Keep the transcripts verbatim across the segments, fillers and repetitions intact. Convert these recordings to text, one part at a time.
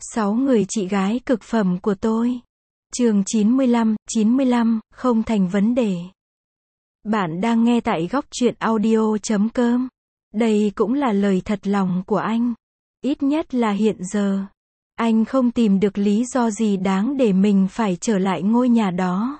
Sáu người chị gái cực phẩm của tôi. Chương chín mươi lăm, chín mươi lăm, không thành vấn đề. Bạn đang nghe tại góc truyện audio chấm com. Đây cũng là lời thật lòng của anh. Ít nhất là hiện giờ. Anh không tìm được lý do gì đáng để mình phải trở lại ngôi nhà đó.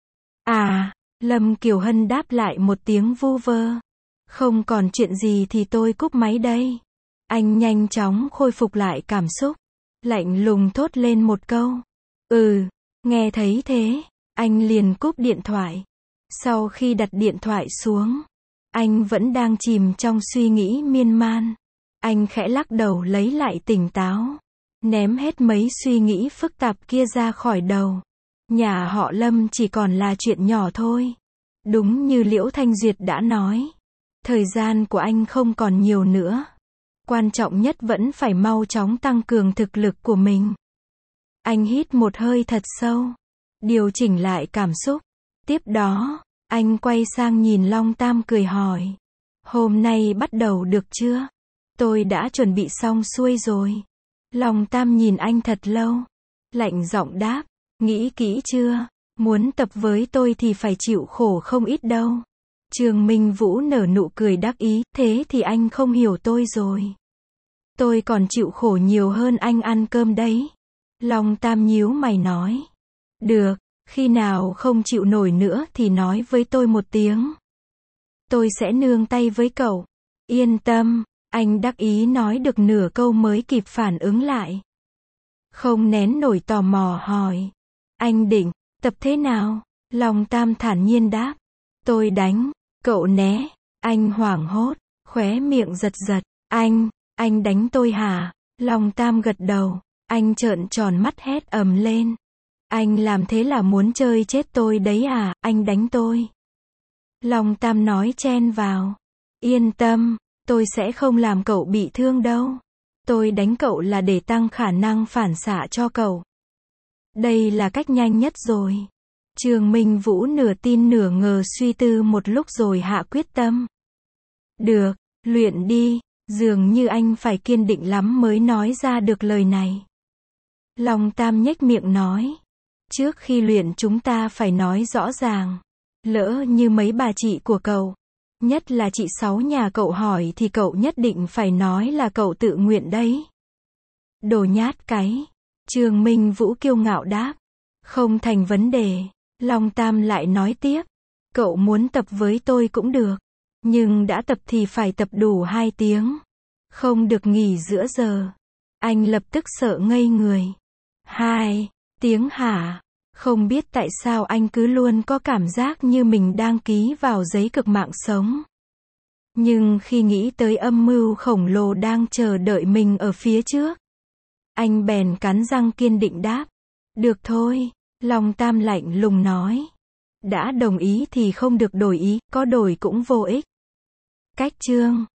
À, Lâm Kiều Hân đáp lại một tiếng vu vơ. Không còn chuyện gì thì tôi cúp máy đây. Anh nhanh chóng khôi phục lại cảm xúc. Lạnh lùng thốt lên một câu. Ừ, nghe thấy thế, anh liền cúp điện thoại. Sau khi đặt điện thoại xuống, anh vẫn đang chìm trong suy nghĩ miên man. Anh khẽ lắc đầu lấy lại tỉnh táo. Ném hết mấy suy nghĩ phức tạp kia ra khỏi đầu. Nhà họ Lâm chỉ còn là chuyện nhỏ thôi. Đúng như Liễu Thanh Duyệt đã nói. Thời gian của anh không còn nhiều nữa. Quan trọng nhất vẫn phải mau chóng tăng cường thực lực của mình. Anh hít một hơi thật sâu. Điều chỉnh lại cảm xúc. Tiếp đó, anh quay sang nhìn Long Tam cười hỏi. Hôm nay bắt đầu được chưa? Tôi đã chuẩn bị xong xuôi rồi. Long Tam nhìn anh thật lâu. Lạnh giọng đáp. Nghĩ kỹ chưa? Muốn tập với tôi thì phải chịu khổ không ít đâu. Trương Minh Vũ nở nụ cười đắc ý. Thế thì anh không hiểu tôi rồi. Tôi còn chịu khổ nhiều hơn anh ăn cơm đấy. Long Tam nhíu mày nói. Được, khi nào không chịu nổi nữa thì nói với tôi một tiếng. Tôi sẽ nương tay với cậu. Yên tâm, anh đắc ý nói được nửa câu mới kịp phản ứng lại. Không nén nổi tò mò hỏi. Anh định, tập thế nào? Long Tam thản nhiên đáp. Tôi đánh, cậu né. Anh hoảng hốt, khóe miệng giật giật. Anh, anh đánh tôi hả? Long Tam gật đầu. Anh trợn tròn mắt hét ầm lên. Anh làm thế là muốn chơi chết tôi đấy à? Anh đánh tôi. Long Tam nói chen vào. Yên tâm, tôi sẽ không làm cậu bị thương đâu. Tôi đánh cậu là để tăng khả năng phản xạ cho cậu. Đây là cách nhanh nhất rồi. Trương Minh Vũ nửa tin nửa ngờ suy tư một lúc rồi hạ quyết tâm. Được, luyện đi. Dường như anh phải kiên định lắm mới nói ra được lời này. Long Tam nhếch miệng nói. Trước khi luyện chúng ta phải nói rõ ràng. Lỡ như mấy bà chị của cậu, nhất là chị Sáu nhà cậu hỏi thì cậu nhất định phải nói là cậu tự nguyện đấy. Đồ nhát cái. Trương Minh Vũ kiêu ngạo đáp. Không thành vấn đề. Long Tam lại nói tiếp. Cậu muốn tập với tôi cũng được. Nhưng đã tập thì phải tập đủ hai tiếng. Không được nghỉ giữa giờ. Anh lập tức sợ ngây người. Hai tiếng hả? Không biết tại sao anh cứ luôn có cảm giác như mình đang ký vào giấy cực mạng sống. Nhưng khi nghĩ tới âm mưu khổng lồ đang chờ đợi mình ở phía trước, anh bèn cắn răng kiên định đáp. Được thôi, Long Tam lạnh lùng nói. Đã đồng ý thì không được đổi ý, có đổi cũng vô ích. Cách chương